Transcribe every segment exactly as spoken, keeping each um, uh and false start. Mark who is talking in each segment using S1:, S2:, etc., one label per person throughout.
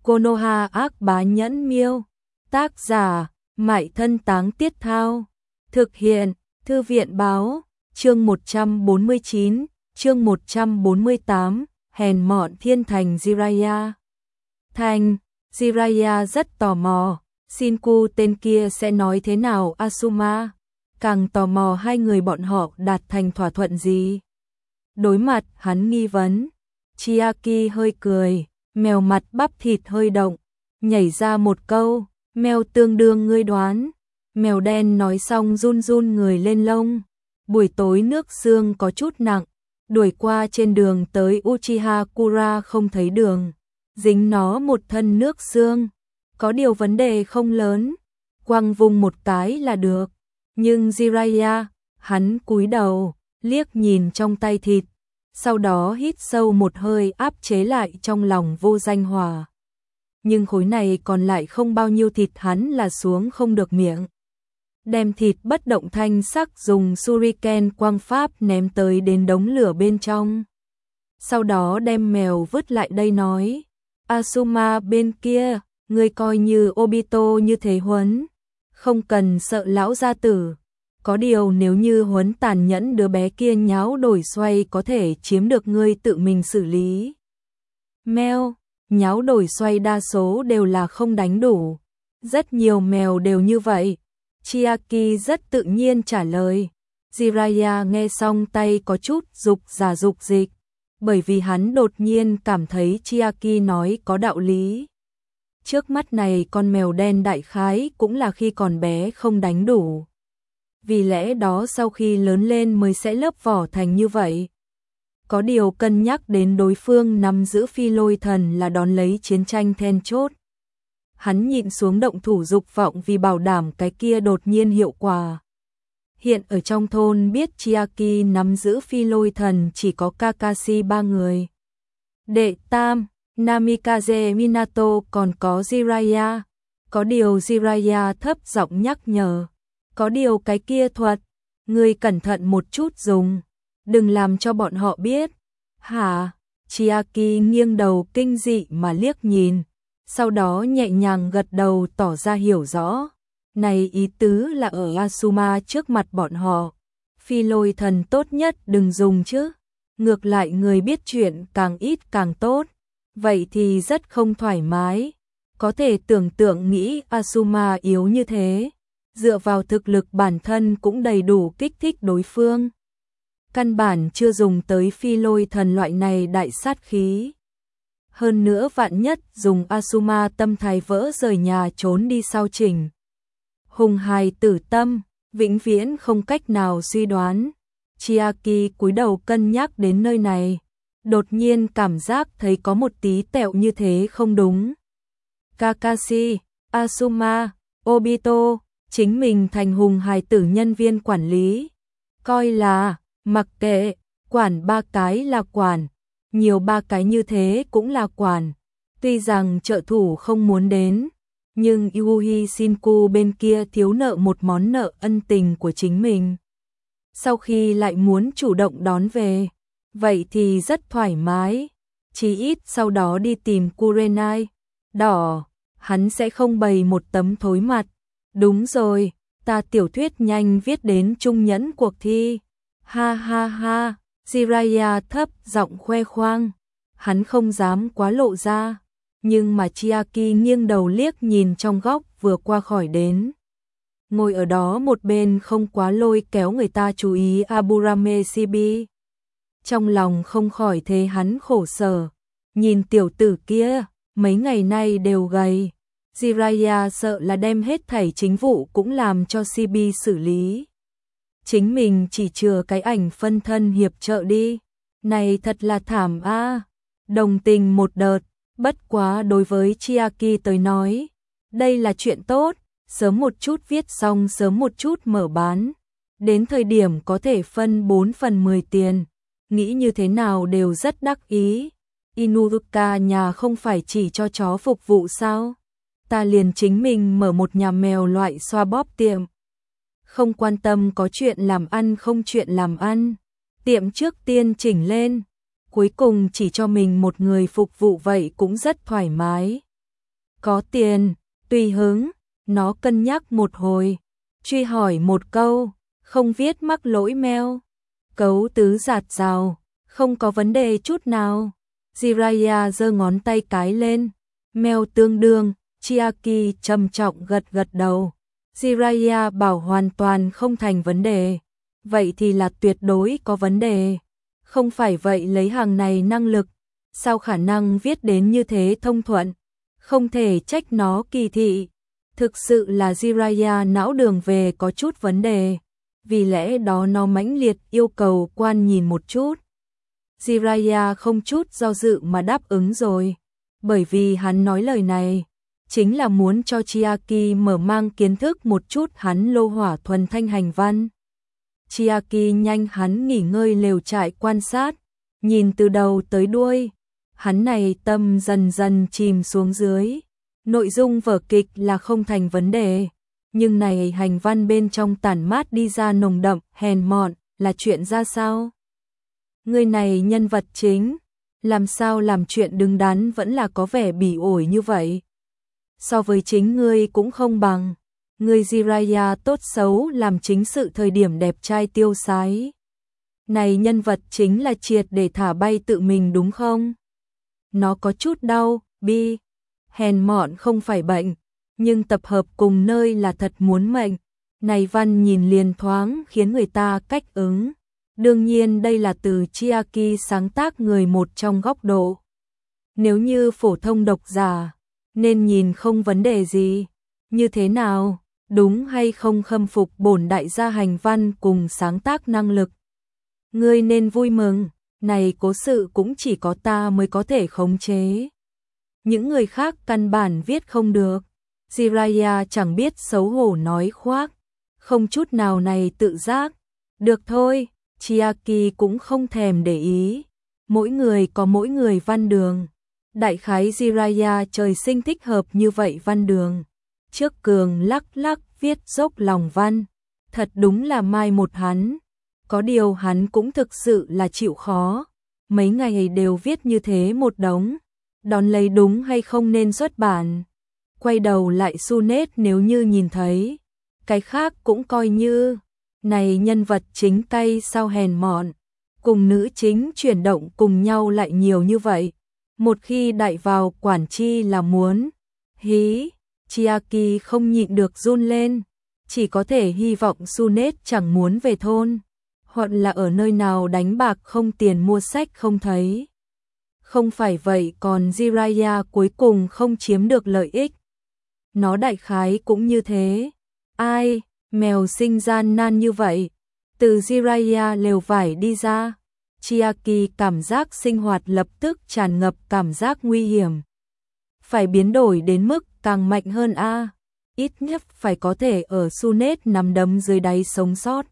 S1: Konoha ác bá nhẫn miêu. Tác giả, Mại Thân Táng Tiết Thao. Thực hiện, Thư viện báo. Chương một trăm bốn mươi chín, chương một trăm bốn mươi tám, hèn mọn thiên thành Jiraiya. Thành, Jiraiya rất tò mò, Shinku tên kia sẽ nói thế nào Asuma, càng tò mò hai người bọn họ đạt thành thỏa thuận gì. Đối mặt hắn nghi vấn, Chiaki hơi cười, mèo mặt bắp thịt hơi động, nhảy ra một câu, mèo tương đương ngươi đoán. Mèo đen nói xong run run người lên lông. Buổi tối nước sương có chút nặng, đuổi qua trên đường tới Uchiha Kura không thấy đường, dính nó một thân nước sương. Có điều vấn đề không lớn, quăng vùng một cái là được. Nhưng Jiraiya, hắn cúi đầu, liếc nhìn trong tay thịt, sau đó hít sâu một hơi áp chế lại trong lòng vô danh hỏa. Nhưng khối này còn lại không bao nhiêu thịt hắn là xuống không được miệng. Đem thịt bất động thanh sắc dùng shuriken quang pháp ném tới đến đống lửa bên trong. Sau đó đem mèo vứt lại đây nói, Asuma bên kia, ngươi coi như Obito như thế huấn, không cần sợ lão gia tử. Có điều nếu như huấn tàn nhẫn đứa bé kia nháo đổi xoay có thể chiếm được ngươi tự mình xử lý. Mèo, nháo đổi xoay đa số đều là không đánh đủ. Rất nhiều mèo đều như vậy. Chiaki rất tự nhiên trả lời. Jiraiya nghe xong tay có chút dục giả dục dịch, bởi vì hắn đột nhiên cảm thấy Chiaki nói có đạo lý. Trước mắt này con mèo đen đại khái cũng là khi còn bé không đánh đủ. Vì lẽ đó sau khi lớn lên mới sẽ lấp vỏ thành như vậy. Có điều cân nhắc đến đối phương nắm giữ phi lôi thần là đón lấy chiến tranh then chốt. Hắn nhịn xuống động thủ dục vọng vì bảo đảm cái kia đột nhiên hiệu quả. Hiện ở trong thôn biết Chiaki nắm giữ phi lôi thần chỉ có Kakashi ba người. Đệ tam, Namikaze Minato còn có Jiraiya. Có điều Jiraiya thấp giọng nhắc nhở. Có điều cái kia thuật, ngươi cẩn thận một chút dùng, đừng làm cho bọn họ biết. Hả? Chiaki nghiêng đầu kinh dị mà liếc nhìn, sau đó nhẹ nhàng gật đầu tỏ ra hiểu rõ. Này ý tứ là ở Asuma trước mặt bọn họ, phi lôi thần tốt nhất đừng dùng chứ. Ngược lại người biết chuyện càng ít càng tốt, vậy thì rất không thoải mái. Có thể tưởng tượng nghĩ Asuma yếu như thế, dựa vào thực lực bản thân cũng đầy đủ kích thích đối phương. Căn bản chưa dùng tới phi lôi thần loại này đại sát khí. Hơn nữa vạn nhất dùng Asuma tâm thái vỡ rời nhà trốn đi sao chỉnh. Hùng hài tử tâm, vĩnh viễn không cách nào suy đoán. Chiaki cúi đầu cân nhắc đến nơi này, đột nhiên cảm giác thấy có một tí tẹo như thế không đúng. Kakashi, Asuma, Obito, chính mình thành hùng hài tử nhân viên quản lý. Coi là, mặc kệ, quản ba cái là quản, nhiều ba cái như thế cũng là quản. Tuy rằng trợ thủ không muốn đến, nhưng Yuhi Shinku bên kia thiếu nợ một món nợ ân tình của chính mình. Sau khi lại muốn chủ động đón về, vậy thì rất thoải mái. Chí ít sau đó đi tìm Kurenai đỏ, hắn sẽ không bày một tấm thối mặt. Đúng rồi, ta tiểu thuyết nhanh viết đến trung nhẫn cuộc thi. Ha ha ha, Jiraiya thấp giọng khoe khoang. Hắn không dám quá lộ ra, nhưng mà Chiaki nghiêng đầu liếc nhìn trong góc vừa qua khỏi đến. Ngồi ở đó một bên không quá lôi kéo người ta chú ý Aburame Shibi. Trong lòng không khỏi thấy hắn khổ sở. Nhìn tiểu tử kia, mấy ngày nay đều gầy. Jiraiya sợ là đem hết thảy chính vụ cũng làm cho Shibi xử lý. Chính mình chỉ chừa cái ảnh phân thân hiệp trợ đi. Này thật là thảm a. Đồng tình một đợt, bất quá đối với Chiaki tới nói, đây là chuyện tốt, sớm một chút viết xong sớm một chút mở bán. Đến thời điểm có thể phân bốn phần mười tiền, nghĩ như thế nào đều rất đắc ý. Inuzuka nhà không phải chỉ cho chó phục vụ sao? Ta liền chính mình mở một nhà mèo loại xoa bóp tiệm. Không quan tâm có chuyện làm ăn không chuyện làm ăn. Tiệm trước tiên chỉnh lên, cuối cùng chỉ cho mình một người phục vụ vậy cũng rất thoải mái. Có tiền, tùy hứng, nó cân nhắc một hồi, truy hỏi một câu, không viết mắc lỗi mail. Cấu tứ giạt rào, không có vấn đề chút nào. Jiraiya giơ ngón tay cái lên, mail tương đương, Chiaki trầm trọng gật gật đầu. Jiraiya bảo hoàn toàn không thành vấn đề. Vậy thì là tuyệt đối có vấn đề. Không phải vậy lấy hàng này năng lực, sao khả năng viết đến như thế thông thuận, không thể trách nó kỳ thị. Thực sự là Jiraiya não đường về có chút vấn đề, vì lẽ đó nó mãnh liệt yêu cầu quan nhìn một chút. Jiraiya không chút do dự mà đáp ứng rồi, bởi vì hắn nói lời này chính là muốn cho Chiaki mở mang kiến thức một chút hắn lô hỏa thuần thanh hành văn. Chiaki nhanh hắn nghỉ ngơi lều trại quan sát, nhìn từ đầu tới đuôi, hắn này tâm dần dần chìm xuống dưới. Nội dung vở kịch là không thành vấn đề, nhưng này hành văn bên trong tản mát đi ra nồng đậm, hèn mọn, là chuyện ra sao? Người này nhân vật chính, làm sao làm chuyện đứng đắn vẫn là có vẻ bỉ ổi như vậy? So với chính ngươi cũng không bằng, ngươi Jiraiya tốt xấu làm chính sự thời điểm đẹp trai tiêu sái. Này nhân vật chính là triệt để thả bay tự mình đúng không? Nó có chút đau, bi. Hèn mọn không phải bệnh, nhưng tập hợp cùng nơi là thật muốn mệnh. Này văn nhìn liền thoáng khiến người ta cách ứng. Đương nhiên đây là từ Chiaki sáng tác người một trong góc độ. Nếu như phổ thông độc giả, nên nhìn không vấn đề gì. Như thế nào, đúng hay không khâm phục bổn đại gia hành văn cùng sáng tác năng lực? Ngươi nên vui mừng, này cố sự cũng chỉ có ta mới có thể khống chế. Những người khác căn bản viết không được. Jiraiya chẳng biết xấu hổ nói khoác, không chút nào này tự giác. Được thôi, Chiaki cũng không thèm để ý. Mỗi người có mỗi người văn đường. Đại khái Jiraiya trời sinh thích hợp như vậy văn đường. Trước cường lắc lắc viết dốc lòng văn. Thật đúng là mai một hắn. Có điều hắn cũng thực sự là chịu khó. Mấy ngày đều viết như thế một đống. Đón lấy đúng hay không nên xuất bản. Quay đầu lại Sunet nếu như nhìn thấy. Cái khác cũng coi như. Này nhân vật chính tay sao hèn mọn. Cùng nữ chính chuyển động cùng nhau lại nhiều như vậy. Một khi đại vào quản chi là muốn. Hí, Chiaki không nhịn được run lên. Chỉ có thể hy vọng Sunet chẳng muốn về thôn. Hoặc là ở nơi nào đánh bạc không tiền mua sách không thấy. Không phải vậy còn Jiraiya cuối cùng không chiếm được lợi ích. Nó đại khái cũng như thế. Ai, mèo sinh gian nan như vậy. Từ Jiraiya lều vải đi ra, Chiaki cảm giác sinh hoạt lập tức tràn ngập cảm giác nguy hiểm. Phải biến đổi đến mức càng mạnh hơn a, ít nhất phải có thể ở Sunet nằm đấm dưới đáy sống sót.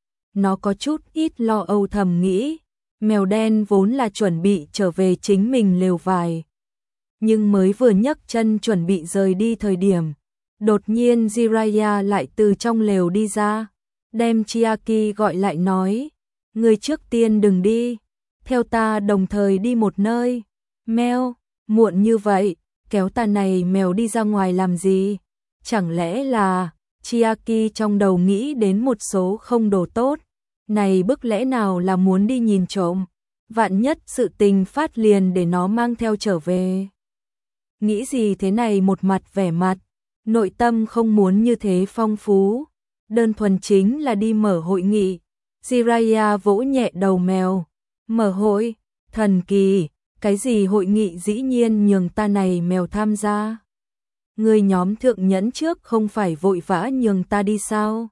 S1: Nó có chút ít lo âu thầm nghĩ. Mèo đen vốn là chuẩn bị trở về chính mình lều vải. Nhưng mới vừa nhấc chân chuẩn bị rời đi thời điểm. Đột nhiên Jiraiya lại từ trong lều đi ra. Đem Chiaki gọi lại nói. Người trước tiên đừng đi. Theo ta đồng thời đi một nơi. Mèo, muộn như vậy. Kéo ta này mèo đi ra ngoài làm gì? Chẳng lẽ là Chiaki trong đầu nghĩ đến một số không đồ tốt. Này bức lẽ nào là muốn đi nhìn trộm, vạn nhất sự tình phát liền để nó mang theo trở về. Nghĩ gì thế này một mặt vẻ mặt, nội tâm không muốn như thế phong phú, đơn thuần chính là đi mở hội nghị. Jiraiya vỗ nhẹ đầu mèo, mở hội, thần kỳ, cái gì hội nghị dĩ nhiên nhường ta này mèo tham gia. Người nhóm thượng nhẫn trước không phải vội vã nhường ta đi sao?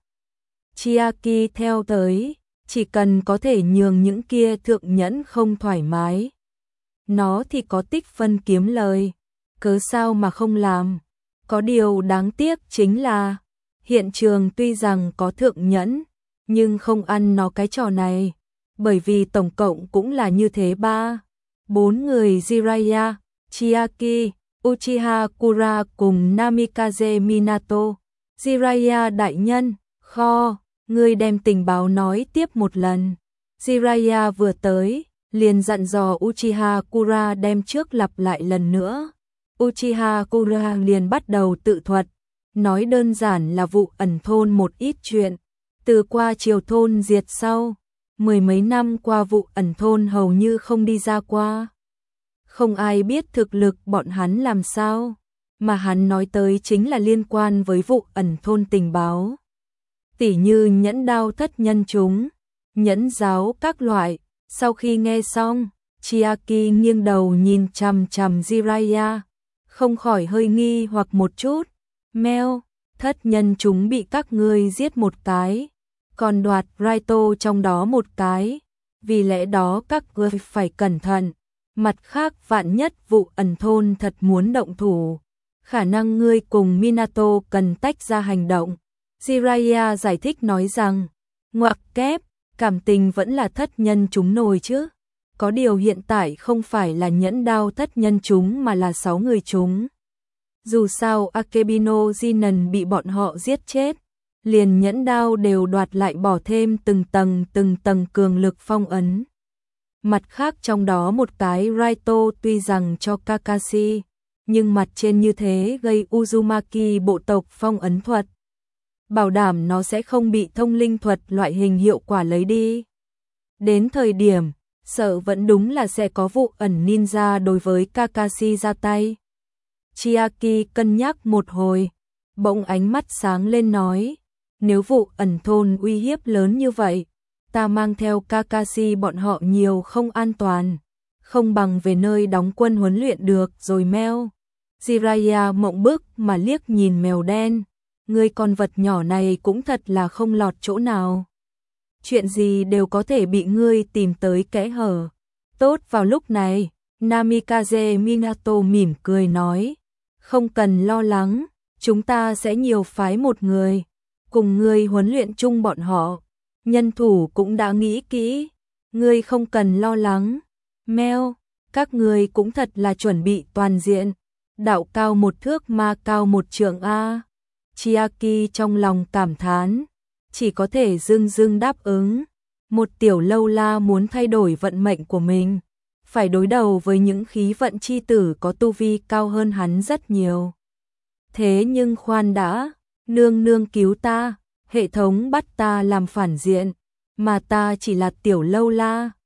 S1: Chiaki theo tới. Chỉ cần có thể nhường những kia thượng nhẫn không thoải mái. Nó thì có tích phân kiếm lời. Cớ sao mà không làm. Có điều đáng tiếc chính là hiện trường tuy rằng có thượng nhẫn, nhưng không ăn nó cái trò này. Bởi vì tổng cộng cũng là như thế ba. Bốn người Jiraiya, Chiaki, Uchiha Kura cùng Namikaze Minato. Jiraiya đại nhân, kho. Ngươi đem tình báo nói tiếp một lần. Jiraiya vừa tới, liền dặn dò Uchiha Kura đem trước lặp lại lần nữa. Uchiha Kura liền bắt đầu tự thuật, nói đơn giản là vụ ẩn thôn một ít chuyện. Từ qua triều thôn diệt sau, mười mấy năm qua vụ ẩn thôn hầu như không đi ra qua. Không ai biết thực lực bọn hắn làm sao, mà hắn nói tới chính là liên quan với vụ ẩn thôn tình báo. Tỉ như nhẫn đao thất nhân chúng, nhẫn giáo các loại. Sau khi nghe xong, Chiaki nghiêng đầu nhìn chằm chằm Jiraiya, không khỏi hơi nghi hoặc một chút. Meo, thất nhân chúng bị các ngươi giết một cái, còn đoạt Raito trong đó một cái, vì lẽ đó các ngươi phải cẩn thận. Mặt khác vạn nhất vụ ẩn thôn thật muốn động thủ, khả năng ngươi cùng Minato cần tách ra hành động. Jiraiya giải thích nói rằng, ngoặc kép, cảm tình vẫn là thất nhân chúng nổi chứ. Có điều hiện tại không phải là nhẫn đao thất nhân chúng mà là sáu người chúng. Dù sao Akebino Jinan bị bọn họ giết chết, liền nhẫn đao đều đoạt lại bỏ thêm từng tầng từng tầng cường lực phong ấn. Mặt khác trong đó một cái Raito tuy rằng cho Kakashi, nhưng mặt trên như thế gây Uzumaki bộ tộc phong ấn thuật. Bảo đảm nó sẽ không bị thông linh thuật loại hình hiệu quả lấy đi. Đến thời điểm, sợ vẫn đúng là sẽ có vụ ẩn ninja đối với Kakashi ra tay. Chiaki cân nhắc một hồi, bỗng ánh mắt sáng lên nói, nếu vụ ẩn thôn uy hiếp lớn như vậy, ta mang theo Kakashi bọn họ nhiều không an toàn, không bằng về nơi đóng quân huấn luyện được rồi Meo. Jiraiya mộng bức mà liếc nhìn mèo đen, người con vật nhỏ này cũng thật là không lọt chỗ nào. Chuyện gì đều có thể bị ngươi tìm tới kẽ hở. Tốt vào lúc này, Namikaze Minato mỉm cười nói, không cần lo lắng, chúng ta sẽ nhiều phái một người, cùng ngươi huấn luyện chung bọn họ. Nhân thủ cũng đã nghĩ kỹ, ngươi không cần lo lắng. Meo, các ngươi cũng thật là chuẩn bị toàn diện, đạo cao một thước ma cao một trượng a. Chiaki trong lòng cảm thán, chỉ có thể dưng dưng đáp ứng. Một tiểu lâu la muốn thay đổi vận mệnh của mình, phải đối đầu với những khí vận chi tử có tu vi cao hơn hắn rất nhiều. Thế nhưng khoan đã, nương nương cứu ta, hệ thống bắt ta làm phản diện, mà ta chỉ là tiểu lâu la,